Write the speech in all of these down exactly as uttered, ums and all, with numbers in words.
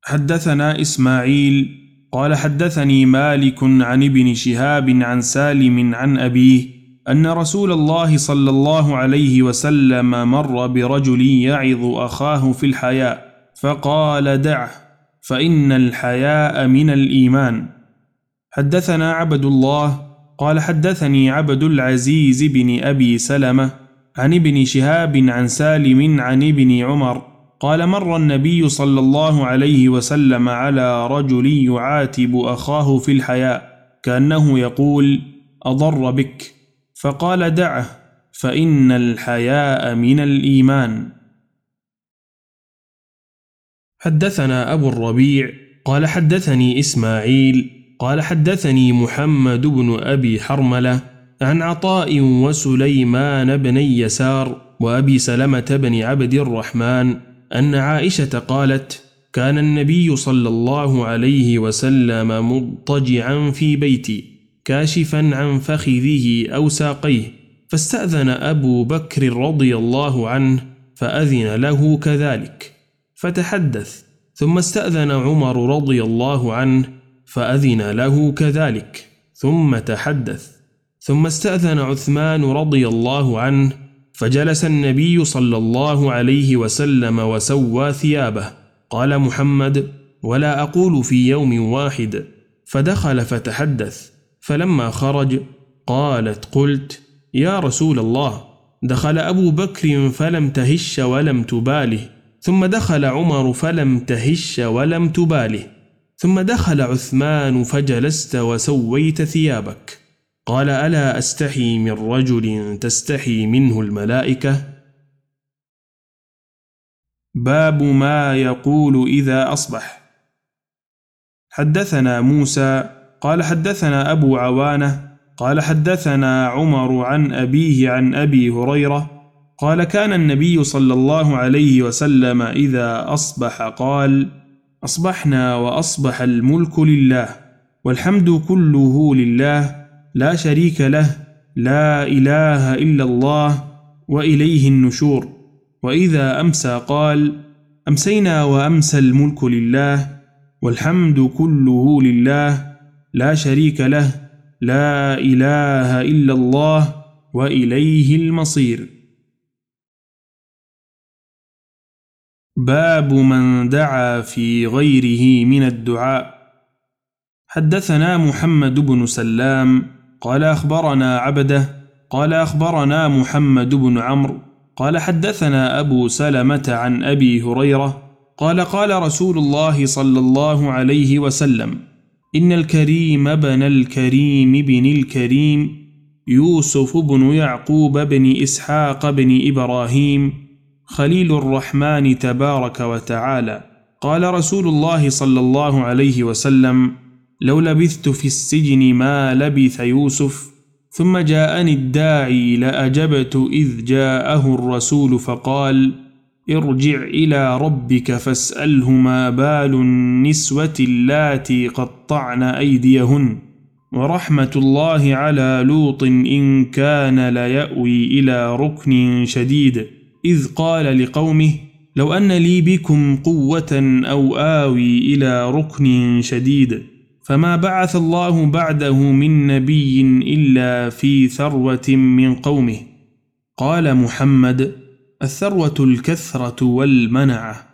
حدثنا إسماعيل قال حدثني مالك عن ابن شهاب عن سالم عن أبيه أن رسول الله صلى الله عليه وسلم مر برجل يعظ أخاه في الحياء فقال دعه فإن الحياء من الإيمان. حدثنا عبد الله قال حدثني عبد العزيز بن أبي سلمة عن ابن شهاب عن سالم عن ابن عمر قال مر النبي صلى الله عليه وسلم على رجل يعاتب أخاه في الحياء كأنه يقول أضر بك، فقال دعه فإن الحياء من الإيمان. حدثنا أبو الربيع قال حدثني إسماعيل قال حدثني محمد بن أبي حرملة عن عطاء وسليمان بن يسار وأبي سلمة بن عبد الرحمن أن عائشة قالت كان النبي صلى الله عليه وسلم مضطجعا في بيتي كاشفا عن فخذه أو ساقيه، فاستأذن أبو بكر رضي الله عنه فأذن له كذلك فتحدث، ثم استأذن عمر رضي الله عنه فأذن له كذلك ثم تحدث، ثم استأذن عثمان رضي الله عنه فجلس النبي صلى الله عليه وسلم وسوى ثيابه. قال محمد ولا أقول في يوم واحد، فدخل فتحدث، فلما خرج قالت قلت يا رسول الله دخل أبو بكر فلم تهش ولم تباله، ثم دخل عمر فلم تهش ولم تباله، ثم دخل عثمان فجلست وسويت ثيابك. قال ألا أستحي من رجل تستحي منه الملائكة؟ باب ما يقول إذا أصبح. حدثنا موسى قال حدثنا أبو عوانة قال حدثنا عمر عن أبيه عن أبي هريرة قال كان النبي صلى الله عليه وسلم إذا أصبح قال أصبحنا وأصبح الملك لله والحمد كله لله لا شريك له لا إله إلا الله وإليه النشور. وإذا أمسى قال أمسينا وأمسى الملك لله والحمد كله لله لا شريك له لا إله إلا الله وإليه المصير. باب من دعا في غيره من الدعاء. حدثنا محمد بن سلام قال أخبرنا عبده قال أخبرنا محمد بن عمرو قال حدثنا أبو سلمة عن أبي هريرة قال قال رسول الله صلى الله عليه وسلم إن الكريم بن الكريم بن الكريم يوسف بن يعقوب بن إسحاق بن إبراهيم خليل الرحمن تبارك وتعالى. قال رسول الله صلى الله عليه وسلم لو لبثت في السجن ما لبث يوسف ثم جاءني الداعي لأجبت إذ جاءه الرسول فقال ارجع إلى ربك فاسأله ما بال النسوة اللاتي قطعن أيديهن ورحمة الله على لوط إن كان ليأوي إلى ركن شديد إذ قال لقومه لو أن لي بكم قوة أو آوي إلى ركن شديد، فما بعث الله بعده من نبي إلا في ثروة من قومه. قال محمد الثروة الكثرة والمنعة.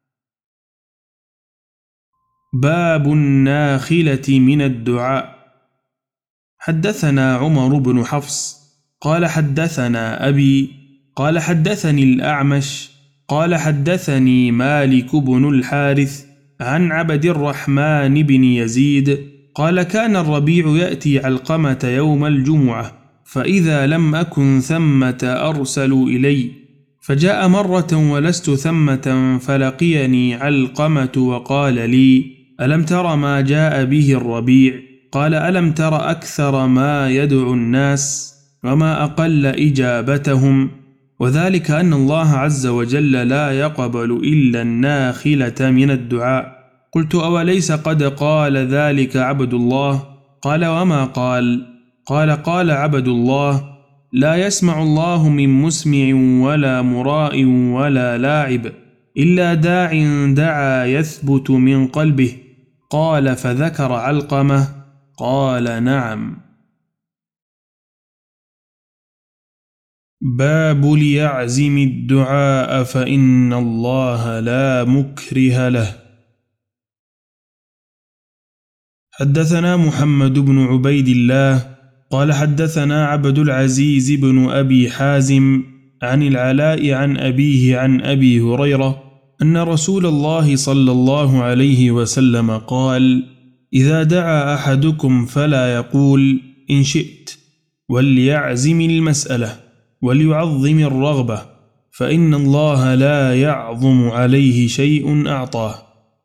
باب الناخلة من الدعاء. حدثنا عمر بن حفص قال حدثنا أبي قال حدثني الأعمش قال حدثني مالك بن الحارث عن عبد الرحمن بن يزيد قال كان الربيع يأتي علقمة يوم الجمعة فإذا لم أكن ثمة أرسلوا إلي، فجاء مرة ولست ثمة فلقيني علقمة وقال لي ألم تر ما جاء به الربيع؟ قال ألم تر أكثر ما يدعو الناس وما أقل إجابتهم؟ وذلك أن الله عز وجل لا يقبل إلا الناخلة من الدعاء. قلت أوليس قد قال ذلك عبد الله؟ قال وما قال؟ قال قال عبد الله لا يسمع الله من مسمع ولا مراء ولا لاعب. إلا داع دعا يثبت من قلبه. قال فذكر علقمة قال نعم. باب ليعزم الدعاء فإن الله لا مكره له. حدثنا محمد بن عبيد الله قال حدثنا عبد العزيز بن أبي حازم عن العلاء عن أبيه عن أبي هريرة أن رسول الله صلى الله عليه وسلم قال: إذا دعا أحدكم فلا يقول إن شئت، وليعزم المسألة وليعظم الرغبة، فإن الله لا يعظم عليه شيء أعطاه.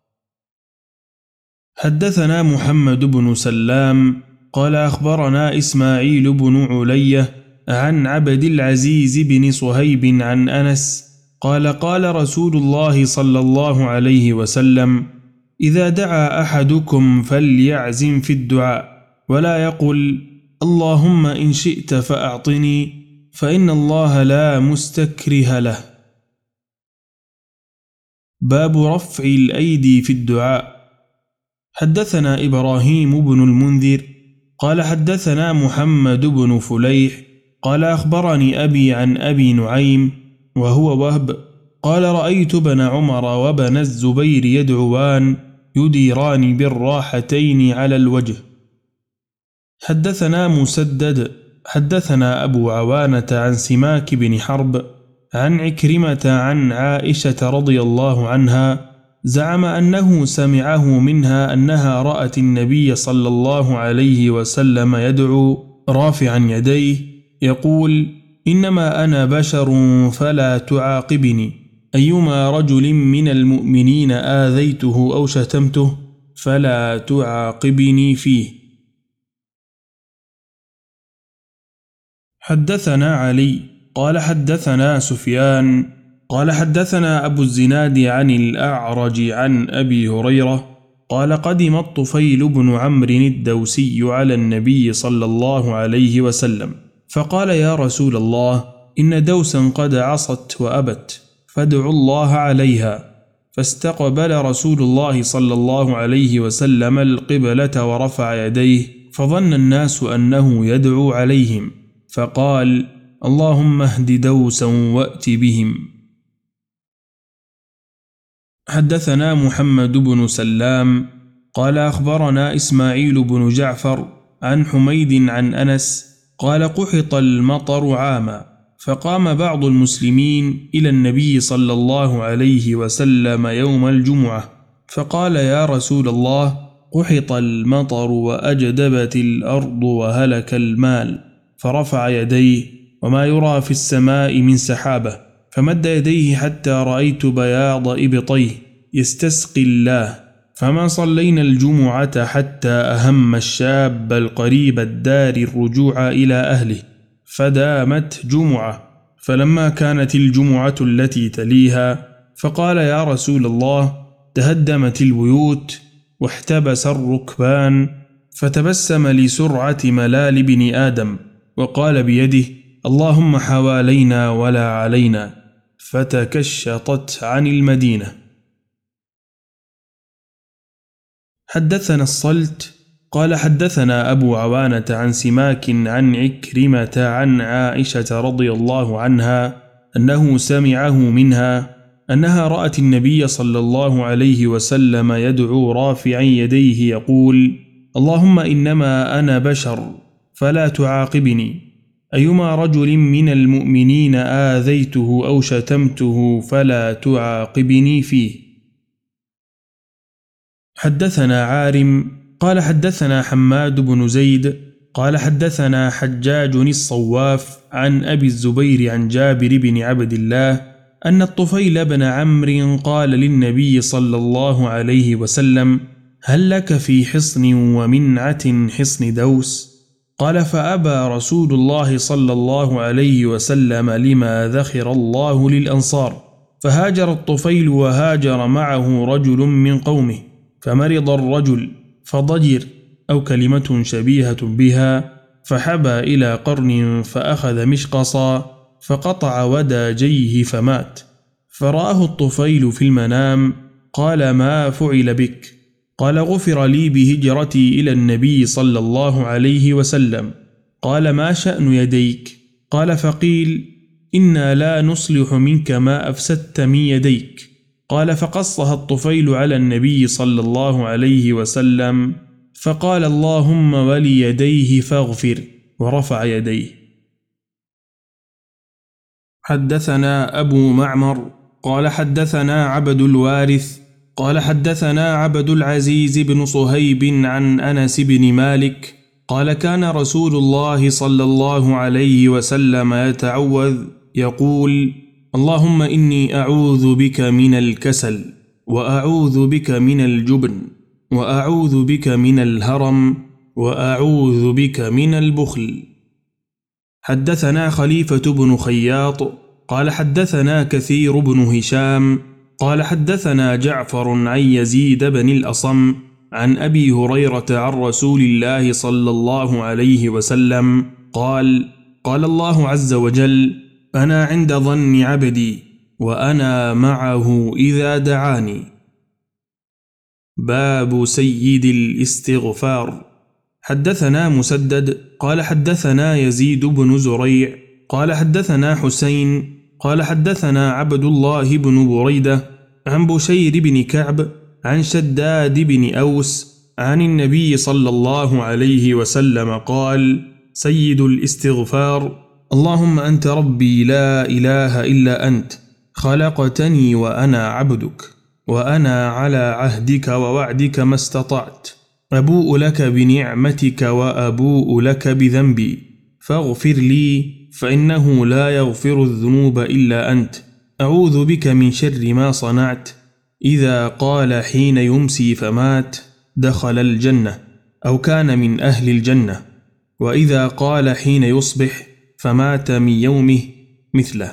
حدثنا محمد بن سلام قال أخبرنا إسماعيل بن علية عن عبد العزيز بن صهيب عن أنس قال قال رسول الله صلى الله عليه وسلم: إذا دعا أحدكم فليعزم في الدعاء ولا يقل اللهم إن شئت فأعطني، فإن الله لا مستكره له. باب رفع الأيدي في الدعاء. حدثنا إبراهيم بن المنذر قال حدثنا محمد بن فليح قال أخبرني أبي عن أبي نعيم وهو وهب قال رأيت ابن عمر وابن الزبير يدعوان يديران بالراحتين على الوجه. حدثنا مسدد حدثنا أبو عوانة عن سماك بن حرب عن عكرمة عن عائشة رضي الله عنها زعم أنه سمعه منها أنها رأت النبي صلى الله عليه وسلم يدعو رافعا يديه يقول: إنما أنا بشر فلا تعاقبني، أيما رجل من المؤمنين آذيته أو شتمته فلا تعاقبني فيه. حدثنا علي قال حدثنا سفيان قال حدثنا أبو الزناد عن الأعرج عن أبي هريرة قال قدم الطفيل بن عمرو الدوسي على النبي صلى الله عليه وسلم فقال: يا رسول الله، إن دوسا قد عصت وأبت، فادعوا الله عليها. فاستقبل رسول الله صلى الله عليه وسلم القبلة ورفع يديه، فظن الناس أنه يدعو عليهم، فقال: اللهم اهد دوسا وأت بهم. حدثنا محمد بن سلام قال أخبرنا إسماعيل بن جعفر عن حميد عن أنس قال: قحط المطر عاما، فقام بعض المسلمين إلى النبي صلى الله عليه وسلم يوم الجمعة فقال: يا رسول الله، قحط المطر وأجدبت الأرض وهلك المال. فرفع يديه وما يرى في السماء من سحابة، فمد يديه حتى رأيت بياض إبطيه يستسقي الله، فما صلينا الجمعة حتى أهم الشاب القريب الدار الرجوع إلى أهله، فدامت جمعة. فلما كانت الجمعة التي تليها فقال: يا رسول الله، تهدمت البيوت واحتبس الركبان، فتبسم لسرعة ملال بن آدم وقال بيده: اللهم حوالينا ولا علينا، فتكشطت عن المدينة. حدثنا الصلت قال حدثنا أبو عوانة عن سماك عن عكرمة عن عائشة رضي الله عنها أنه سمعه منها أنها رأت النبي صلى الله عليه وسلم يدعو رافعا يديه يقول: اللهم إنما أنا بشر فلا تعاقبني، أيما رجل من المؤمنين آذيته أو شتمته فلا تعاقبني فيه. حدثنا عارم قال حدثنا حماد بن زيد قال حدثنا حجاج الصواف عن أبي الزبير عن جابر بن عبد الله أن الطفيل بن عمرو قال للنبي صلى الله عليه وسلم: هل لك في حصن ومنعة حصن دوس؟ قال: فأبى رسول الله صلى الله عليه وسلم لما ذخر الله للأنصار، فهاجر الطفيل وهاجر معه رجل من قومه، فمرض الرجل فضجر أو كلمة شبيهة بها، فحبى إلى قرن فأخذ مشقصا فقطع وداجيه فمات، فرآه الطفيل في المنام قال: ما فعل بك؟ قال: غفر لي بهجرتي إلى النبي صلى الله عليه وسلم. قال: ما شأن يديك؟ قال: فقيل: إنا لا نصلح منك ما أفسدت من يديك. قال: فقصها الطفيل على النبي صلى الله عليه وسلم فقال: اللهم وليديه فاغفر، ورفع يديه. حدثنا أبو معمر قال حدثنا عبد الوارث قال حدثنا عبد العزيز بن صهيب عن أنس بن مالك قال: كان رسول الله صلى الله عليه وسلم يتعوذ يقول: اللهم إني أعوذ بك من الكسل، وأعوذ بك من الجبن، وأعوذ بك من الهرم، وأعوذ بك من البخل. حدثنا خليفة بن خياط قال حدثنا كثير بن هشام قال حدثنا جعفر عن يزيد بن الأصم عن أبي هريرة عن رسول الله صلى الله عليه وسلم قال: قال الله عز وجل: أنا عند ظن عبدي وأنا معه إذا دعاني. باب سيد الاستغفار. حدثنا مسدد قال حدثنا يزيد بن زريع قال حدثنا حسين قال حدثنا عبد الله بن بريدة عن بشير بن كعب عن شداد بن أوس عن النبي صلى الله عليه وسلم قال: سيد الاستغفار: اللهم أنت ربي لا إله إلا أنت، خلقتني وأنا عبدك، وأنا على عهدك ووعدك ما استطعت، أبوء لك بنعمتك وأبوء لك بذنبي، فاغفر لي فإنه لا يغفر الذنوب إلا أنت، أعوذ بك من شر ما صنعت. إذا قال حين يمسي فمات دخل الجنة أو كان من أهل الجنة، وإذا قال حين يصبح فمات من يومه مثله.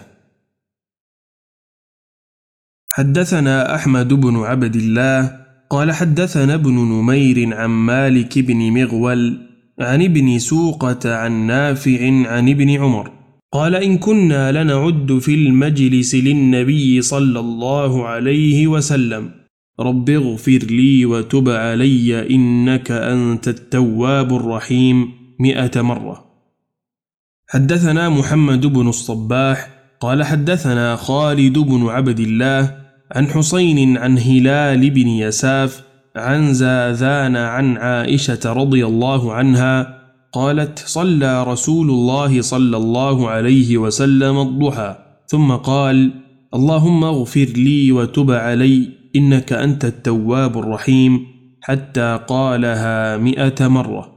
حدثنا أحمد بن عبد الله قال حدثنا ابن نمير عن مالك بن مغول عن ابن سوقة عن نافع عن ابن عمر قال: إن كنا لنعد في المجلس للنبي صلى الله عليه وسلم: رب اغفر لي وتب علي إنك أنت التواب الرحيم مئة مرة. حدثنا محمد بن الصباح قال حدثنا خالد بن عبد الله عن حسين عن هلال بن يساف عن زاذان عن عائشة رضي الله عنها قالت: صلى رسول الله صلى الله عليه وسلم الضحى ثم قال: اللهم اغفر لي وتب علي إنك أنت التواب الرحيم، حتى قالها مئة مرة.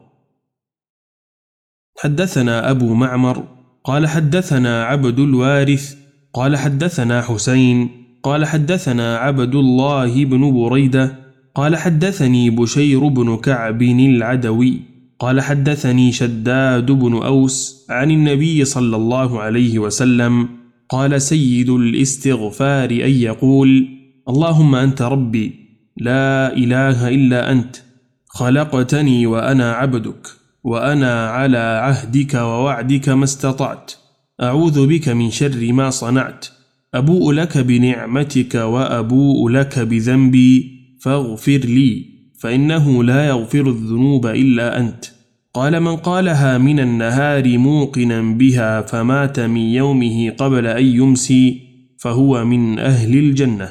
حدثنا أبو معمر قال حدثنا عبد الوارث قال حدثنا حسين قال حدثنا عبد الله بن بريدة قال حدثني بشير بن كعب العدوي قال حدثني شداد بن أوس عن النبي صلى الله عليه وسلم قال: سيد الاستغفار أن يقول: اللهم أنت ربي لا إله إلا أنت، خلقتني وأنا عبدك، وأنا على عهدك ووعدك ما استطعت، أعوذ بك من شر ما صنعت، أبوء لك بنعمتك وأبوء لك بذنبي، فاغفر لي فإنه لا يغفر الذنوب إلا أنت. قال: من قالها من النهار موقنا بها فمات من يومه قبل أن يمسي فهو من أهل الجنة.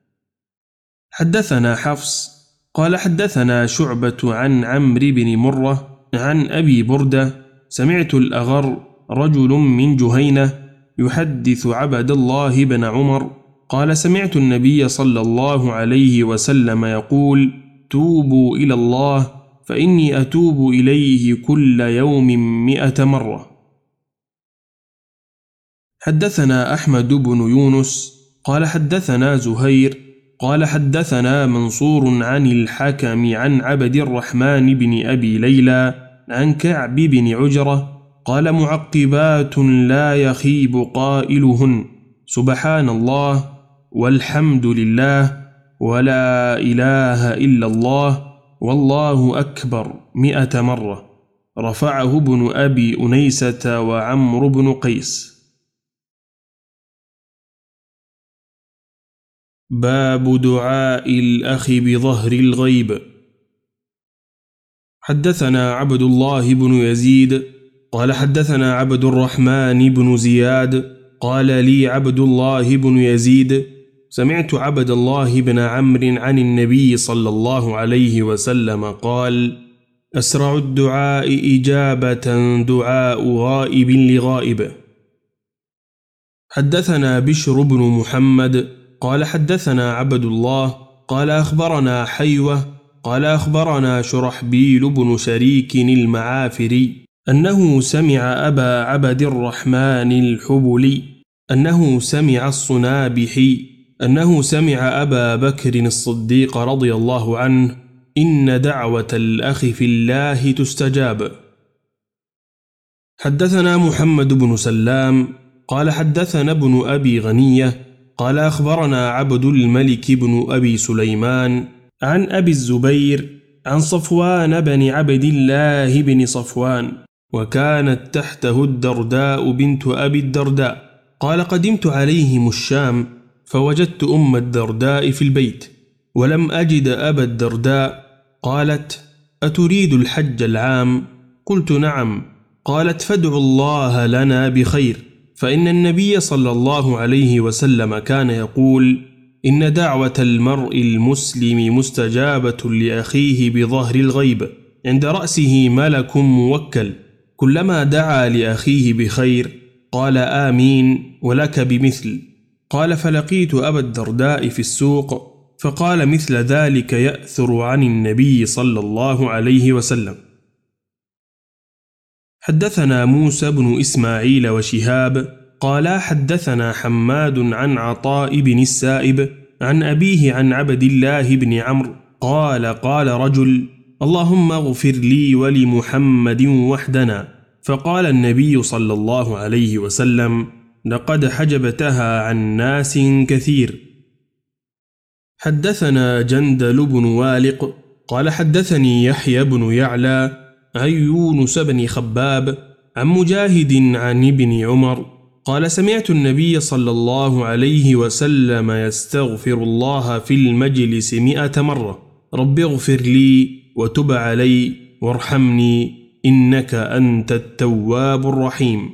حدثنا حفص قال حدثنا شعبة عن عمرو بن مرة عن أبي بردة سمعت الأغر رجل من جهينة يحدث عبد الله بن عمر قال: سمعت النبي صلى الله عليه وسلم يقول: توبوا إلى الله فإني أتوب إليه كل يوم مئة مرة. حدثنا أحمد بن يونس قال حدثنا زهير قال حدثنا منصور عن الحكم عن عبد الرحمن بن أبي ليلى عن كعب بن عجرة قال: معقبات لا يخيب قائلهن سبحان الله والحمد لله ولا إله إلا الله والله أكبر مئة مرة، رفعه ابن أبي أنيسة وعمرو بن قيس. باب دعاء الأخ بظهر الغيب. حدثنا عبد الله بن يزيد قال حدثنا عبد الرحمن بن زياد قال لي عبد الله بن يزيد سمعت عبد الله بن عمرو عن النبي صلى الله عليه وسلم قال: أسرع الدعاء إجابة دعاء غائب لغائب. حدثنا بشر بن محمد قال حدثنا عبد الله قال أخبرنا حيوة قال أخبرنا شرحبيل بن شريك المعافري أنه سمع أبا عبد الرحمن الحبلي أنه سمع الصنابحي أنه سمع أبا بكر الصديق رضي الله عنه: إن دعوة الأخ في الله تستجاب. حدثنا محمد بن سلام قال حدثنا ابن أبي غنية قال أخبرنا عبد الملك بن أبي سليمان عن أبي الزبير عن صفوان بن عبد الله بن صفوان، وكانت تحته الدرداء بنت أبي الدرداء، قال: قدمت عليهم الشام فوجدت أم الدرداء في البيت ولم أجد أبا الدرداء. قالت: أتريد الحج العام؟ قلت: نعم. قالت: فادعوا الله لنا بخير، فإن النبي صلى الله عليه وسلم كان يقول: إن دعوة المرء المسلم مستجابة لأخيه بظهر الغيب، عند رأسه ملك موكل، كلما دعا لأخيه بخير قال آمين ولك بمثل. قال: فلقيت أبا الدرداء في السوق فقال مثل ذلك يأثر عن النبي صلى الله عليه وسلم. حدثنا موسى بن إسماعيل وشهاب قال حدثنا حماد عن عطاء بن السائب عن أبيه عن عبد الله بن عمرو قال: قال رجل: اللهم اغفر لي ولمحمد وحدنا. فقال النبي صلى الله عليه وسلم: لقد حجبتها عن ناس كثير. حدثنا جندل بن والق قال حدثني يحيى بن يعلى عن يونس بن خباب عن مجاهد عن ابن عمر قال: سمعت النبي صلى الله عليه وسلم يستغفر الله في المجلس مئة مرة: رب اغفر لي وتب علي وارحمني إنك أنت التواب الرحيم.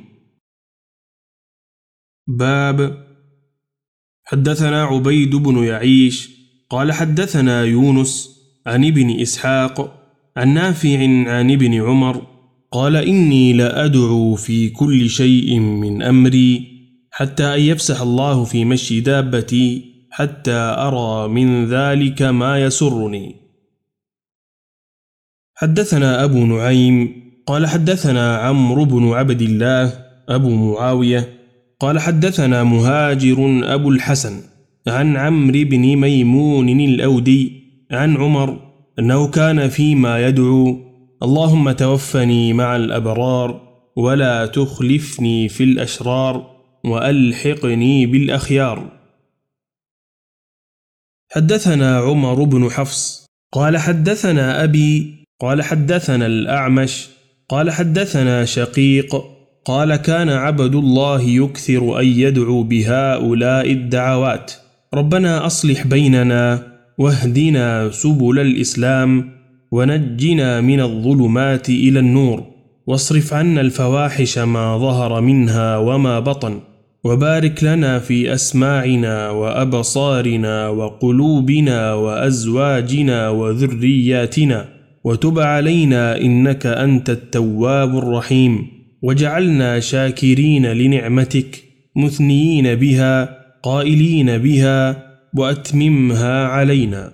باب. حدثنا عبيد بن يعيش قال حدثنا يونس عن ابن إسحاق عن نافع عن ابن عمر قال: إني لأدعو في كل شيء من أمري حتى أن يفسح الله في مشي دابتي حتى أرى من ذلك ما يسرني. حدثنا أبو نعيم قال حدثنا عمرو بن عبد الله أبو معاوية قال حدثنا مهاجر أبو الحسن عن عمرو بن ميمون الأودي عن عمر أنه كان فيما يدعو: اللهم توفني مع الأبرار ولا تخلفني في الأشرار وألحقني بالأخيار. حدثنا عمر بن حفص قال حدثنا أبي قال حدثنا الأعمش قال حدثنا شقيق قال: كان عبد الله يكثر أن يدعو بهؤلاء الدعوات: ربنا أصلح بيننا واهدنا سبل الإسلام ونجنا من الظلمات إلى النور، واصرف عنا الفواحش ما ظهر منها وما بطن، وبارك لنا في أسماعنا وأبصارنا وقلوبنا وأزواجنا وذرياتنا، وتب علينا إنك أنت التواب الرحيم، وجعلنا شاكرين لنعمتك مثنيين بها قائلين بها، وأتممها علينا.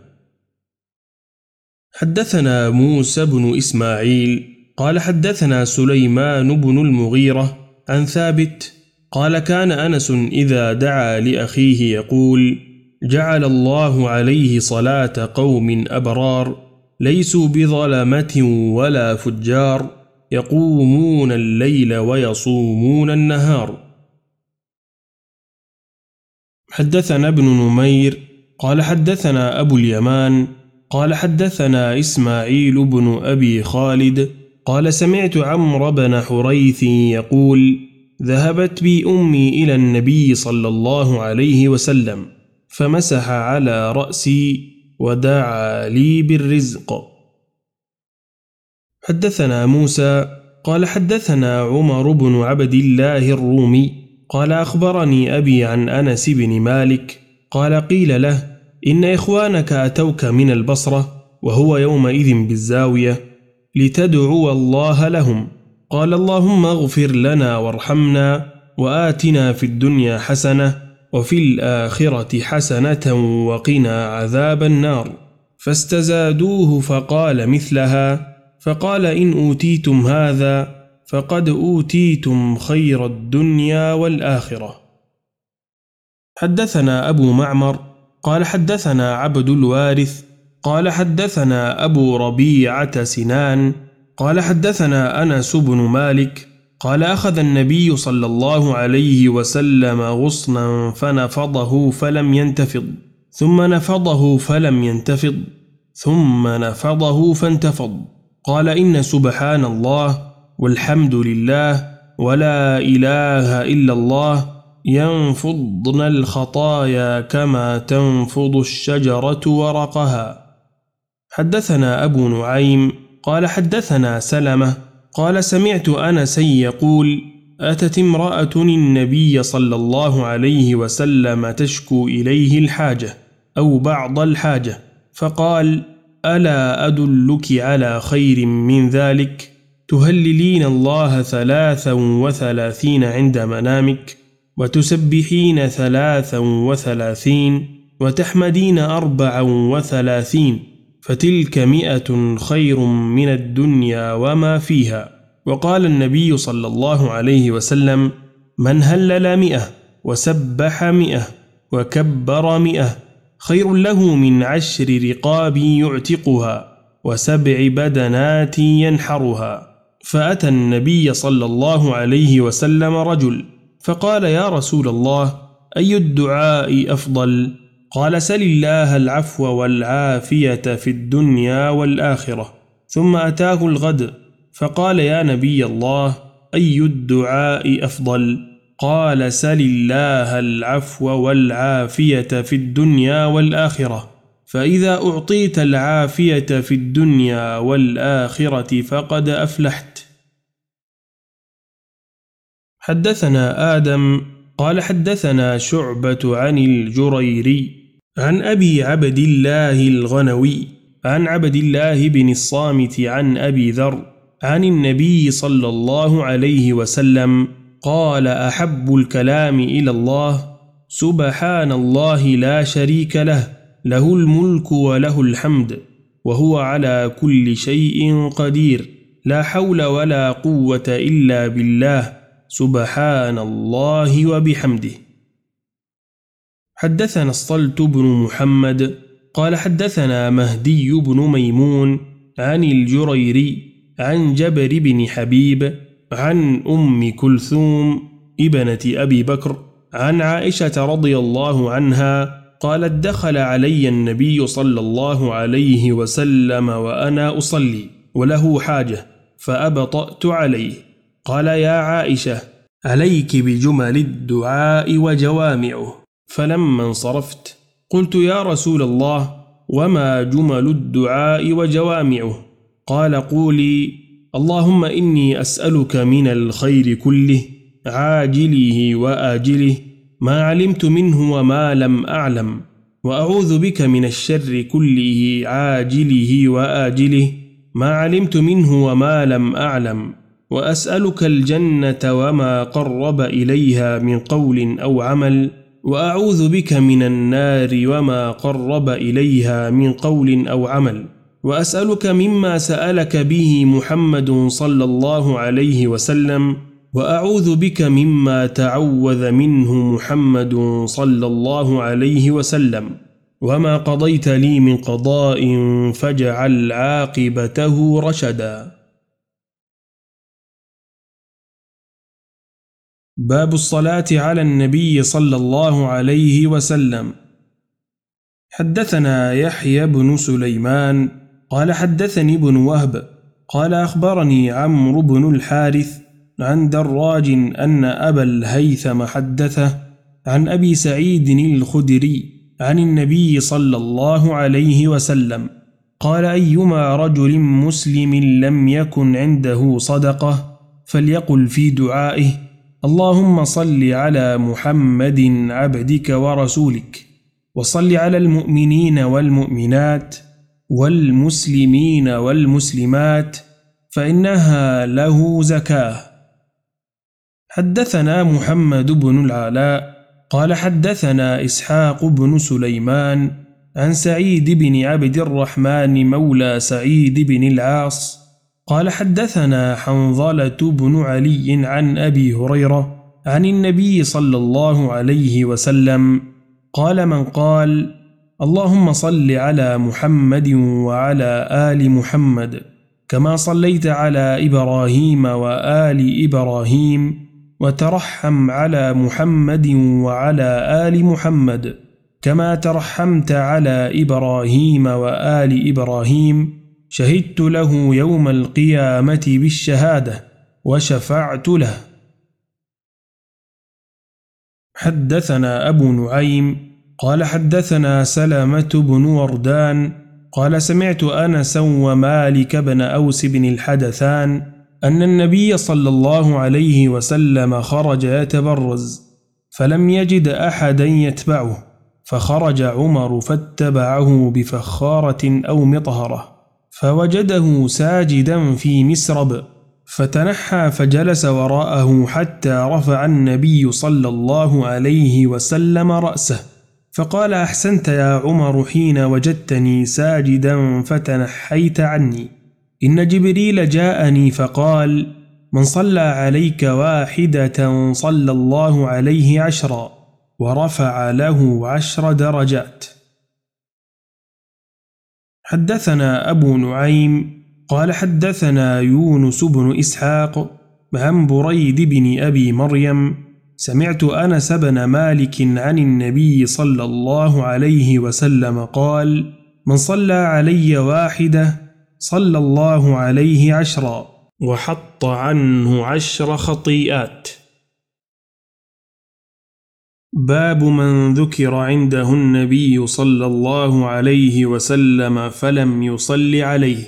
حدثنا موسى بن إسماعيل قال حدثنا سليمان بن المغيرة عن ثابت قال: كان أنس إذا دعا لأخيه يقول: جعل الله عليه صلاة قوم أبرار ليسوا بظلمة ولا فجار، يقومون الليل ويصومون النهار. حدثنا ابن نمير قال حدثنا أبو اليمان قال حدثنا إسماعيل بن أبي خالد قال: سمعت عمرو بن حريث يقول: ذهبت بي أمي إلى النبي صلى الله عليه وسلم فمسح على رأسي ودعا لي بالرزق. حدثنا موسى قال حدثنا عمر بن عبد الله الرومي قال أخبرني أبي عن أنس بن مالك قال قيل له إن إخوانك أتوك من البصرة وهو يومئذ بالزاوية لتدعو الله لهم، قال اللهم اغفر لنا وارحمنا وآتنا في الدنيا حسنة وفي الآخرة حسنة وقنا عذاب النار، فاستزادوه فقال مثلها، فقال إن أوتيتم هذا فقد أوتيتم خير الدنيا والآخرة. حدثنا أبو معمر قال حدثنا عبد الوارث قال حدثنا أبو ربيعة سنان قال حدثنا أنس بن مالك قال أخذ النبي صلى الله عليه وسلم غصنا فنفضه فلم ينتفض، ثم نفضه فلم ينتفض، ثم نفضه فانتفض، قال إن سبحان الله والحمد لله ولا إله إلا الله ينفضن الخطايا كما تنفض الشجرة ورقها. حدثنا أبو نعيم قال حدثنا سلمة قال سمعت أنسا يقول أتت امرأة النبي صلى الله عليه وسلم تشكو إليه الحاجة أو بعض الحاجة، فقال ألا أدلك على خير من ذلك؟ تهللين الله ثلاثا وثلاثين عند منامك، وتسبحين ثلاثا وثلاثين، وتحمدين أربعا وثلاثين، فتلك مئة خير من الدنيا وما فيها. وقال النبي صلى الله عليه وسلم من هلل مئة وسبح مئة وكبر مئة خير له من عشر رقاب يعتقها وسبع بدنات ينحرها. فأتى النبي صلى الله عليه وسلم رجل فقال يا رسول الله أي الدعاء أفضل؟ قال سل الله العفو والعافية في الدنيا والآخرة. ثم أتاه الغد فقال يا نبي الله أي الدعاء أفضل؟ قال سل الله العفو والعافية في الدنيا والآخرة، فإذا أعطيت العافية في الدنيا والآخرة فقد أفلحت. حدثنا آدم قال حدثنا شعبة عن الجريري عن أبي عبد الله الغنوي عن عبد الله بن الصامت عن أبي ذر عن النبي صلى الله عليه وسلم قال أحب الكلام إلى الله سبحان الله لا شريك له، له الملك وله الحمد وهو على كل شيء قدير، لا حول ولا قوة إلا بالله، سبحان الله وبحمده. حدثنا الصلت بن محمد قال حدثنا مهدي بن ميمون عن الجريري عن جبر بن حبيب عن أم كلثوم ابنة أبي بكر عن عائشة رضي الله عنها قالت دخل علي النبي صلى الله عليه وسلم وأنا أصلي وله حاجة فأبطأت عليه، قال يا عائشة عليك بجمل الدعاء وجوامعه. فلما انصرفت قلت يا رسول الله وما جمل الدعاء وجوامعه؟ قال قولي اللهم إني أسألك من الخير كله عاجله وآجله ما علمت منه وما لم أعلم، وأعوذ بك من الشر كله عاجله وآجله ما علمت منه وما لم أعلم، وأسألك الجنة وما قرب إليها من قول أو عمل، وأعوذ بك من النار وما قرب إليها من قول أو عمل، وأسألك مما سألك به محمد صلى الله عليه وسلم، وأعوذ بك مما تعوذ منه محمد صلى الله عليه وسلم، وما قضيت لي من قضاء فاجعل عاقبته رشدا. باب الصلاة على النبي صلى الله عليه وسلم. حدثنا يحيى بن سليمان قال حدثني ابن وهب قال أخبرني عمرو بن الحارث عن دراج أن أبا الهيثم حدثه عن أبي سعيد الخدري عن النبي صلى الله عليه وسلم قال: أيما رجل مسلم لم يكن عنده صدقة فليقل في دعائه: اللهم صل على محمد عبدك ورسولك، وصل على المؤمنين والمؤمنات والمسلمين والمسلمات، فإنها له زكاة. حدثنا محمد بن العلاء قال حدثنا إسحاق بن سليمان عن سعيد بن عبد الرحمن مولى سعيد بن العاص قال حدثنا حنظلة بن علي عن أبي هريرة عن النبي صلى الله عليه وسلم قال: من قال: اللهم صل على محمد وعلى آل محمد كما صليت على إبراهيم وآل إبراهيم، وترحم على محمد وعلى آل محمد كما ترحمت على إبراهيم وآل إبراهيم، شهدت له يوم القيامة بالشهادة وشفعت له. حدثنا أبو نعيم قال حدثنا سلمة بن وردان قال: سمعت أنس ومالك بن أوس بن الحدثان أن النبي صلى الله عليه وسلم خرج يتبرز فلم يجد أحدا يتبعه، فخرج عمر فاتبعه بفخارة أو مطهرة، فوجده ساجدا في مسرب، فتنحى فجلس وراءه حتى رفع النبي صلى الله عليه وسلم رأسه، فقال: أحسنت يا عمر حين وجدتني ساجدا فتنحيت عني. إن جبريل جاءني فقال: من صلى عليك واحدة صلى الله عليه عشرا، ورفع له عشر درجات. حدثنا أبو نعيم قال حدثنا يونس بن إسحاق عن بريد بن أبي مريم سمعت أنس بن مالك عن النبي صلى الله عليه وسلم قال: من صلى علي واحدة صلى الله عليه عشرا، وحط عنه عشر خطيئات. باب من ذكر عنده النبي صلى الله عليه وسلم فلم يصل عليه.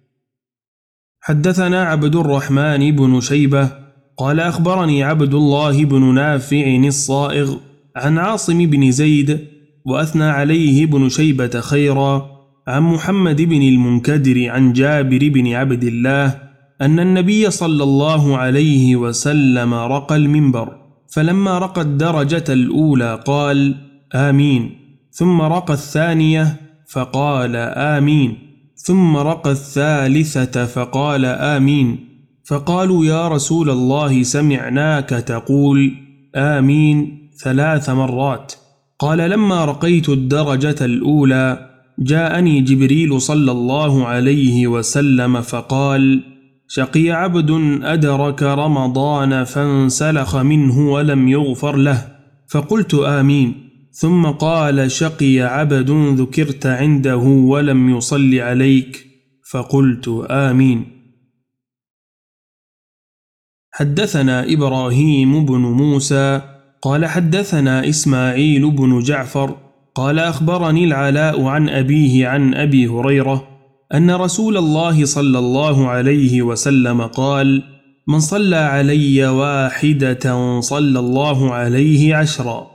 حدثنا عبد الرحمن بن شيبة قال أخبرني عبد الله بن نافع الصائغ عن عاصم بن زيد وأثنى عليه بن شيبة خيرا عن محمد بن المنكدر عن جابر بن عبد الله أن النبي صلى الله عليه وسلم رقى المنبر، فلما رقى الدرجة الأولى قال: آمين، ثم رقى الثانية فقال: آمين، ثم رقى الثالثة فقال: آمين، فقالوا: يا رسول الله سمعناك تقول آمين ثلاث مرات. قال: لما رقيت الدرجة الأولى جاءني جبريل صلى الله عليه وسلم فقال: شقي عبد أدرك رمضان فانسلخ منه ولم يغفر له، فقلت آمين. ثم قال: شقي عبد ذكرت عنده ولم يصل عليك، فقلت آمين. حدثنا إبراهيم بن موسى قال حدثنا إسماعيل بن جعفر قال أخبرني العلاء عن أبيه عن أبي هريرة أن رسول الله صلى الله عليه وسلم قال: من صلى علي واحدة صلى الله عليه عشرا.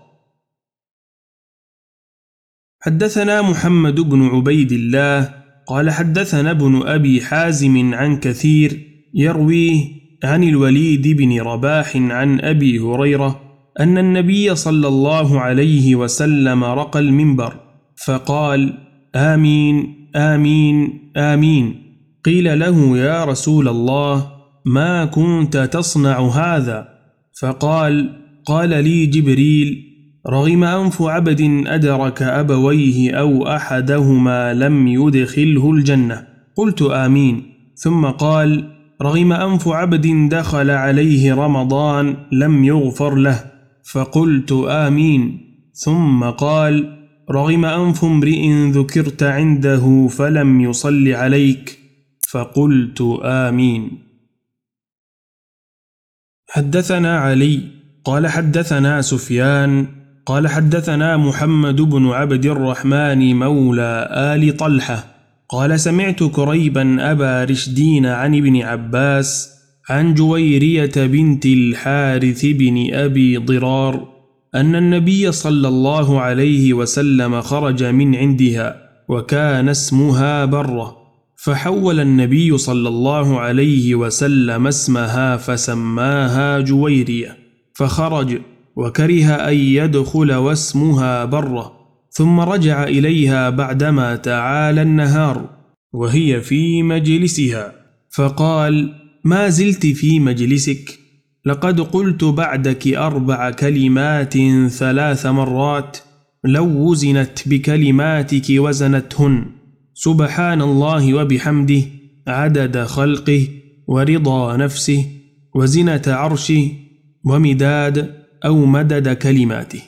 حدثنا محمد بن عبيد الله قال حدثنا ابن أبي حازم عن كثير يرويه عن الوليد بن رباح عن أبي هريرة أن النبي صلى الله عليه وسلم رقى المنبر فقال: آمين آمين آمين. قيل له: يا رسول الله ما كنت تصنع هذا؟ فقال: قال لي جبريل: رغم أنف عبد أدرك أبويه أو أحدهما لم يدخله الجنة. قلت آمين. ثم قال: رغم أنف عبد دخل عليه رمضان لم يغفر له. فقلت آمين. ثم قال: رغم أنف امرئ ذكرت عنده فلم يصل عليك. فقلت آمين. حدثنا علي قال حدثنا سفيان قال حدثنا محمد بن عبد الرحمن مولى آل طلحة قال سمعت كريبا أبا رشدين عن ابن عباس عن جويرية بنت الحارث بن أبي ضرار أن النبي صلى الله عليه وسلم خرج من عندها وكان اسمها برة، فحول النبي صلى الله عليه وسلم اسمها فسماها جويرية، فخرج وكره أن يدخل واسمها برة، ثم رجع إليها بعدما تعالى النهار وهي في مجلسها، فقال: ما زلت في مجلسك؟ لقد قلت بعدك أربع كلمات ثلاث مرات لو وزنت بكلماتك وزنتهن: سبحان الله وبحمده عدد خلقه ورضا نفسه وزنة عرشه ومداد أو مدد كلماته.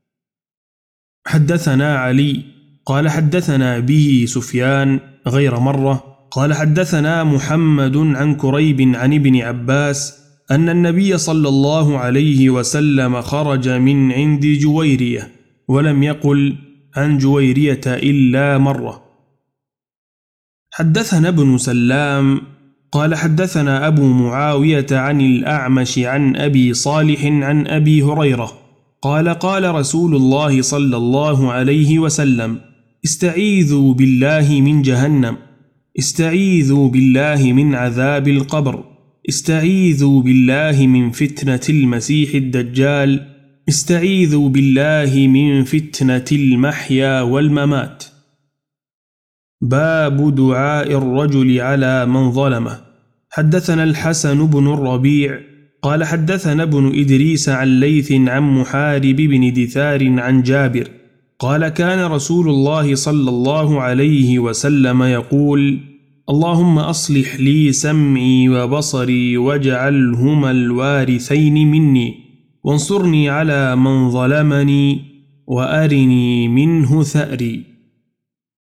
حدثنا علي قال حدثنا به سفيان غير مرة قال حدثنا محمد عن كريب عن ابن عباس أن النبي صلى الله عليه وسلم خرج من عند جويرية، ولم يقل عن جويرية إلا مرة. حدثنا ابن سلام قال حدثنا أبو معاوية عن الأعمش عن أبي صالح عن أبي هريرة قال قال رسول الله صلى الله عليه وسلم: استعيذوا بالله من جهنم، استعيذوا بالله من عذاب القبر، استعيذوا بالله من فتنة المسيح الدجال، استعيذوا بالله من فتنة المحيا والممات. باب دعاء الرجل على من ظلمه. حدثنا الحسن بن الربيع قال حدثنا ابن إدريس عن ليث عن محارب بن دثار عن جابر قال كان رسول الله صلى الله عليه وسلم يقول: اللهم أصلح لي سمعي وبصري واجعلهما الوارثين مني، وانصرني على من ظلمني وأرني منه ثأري.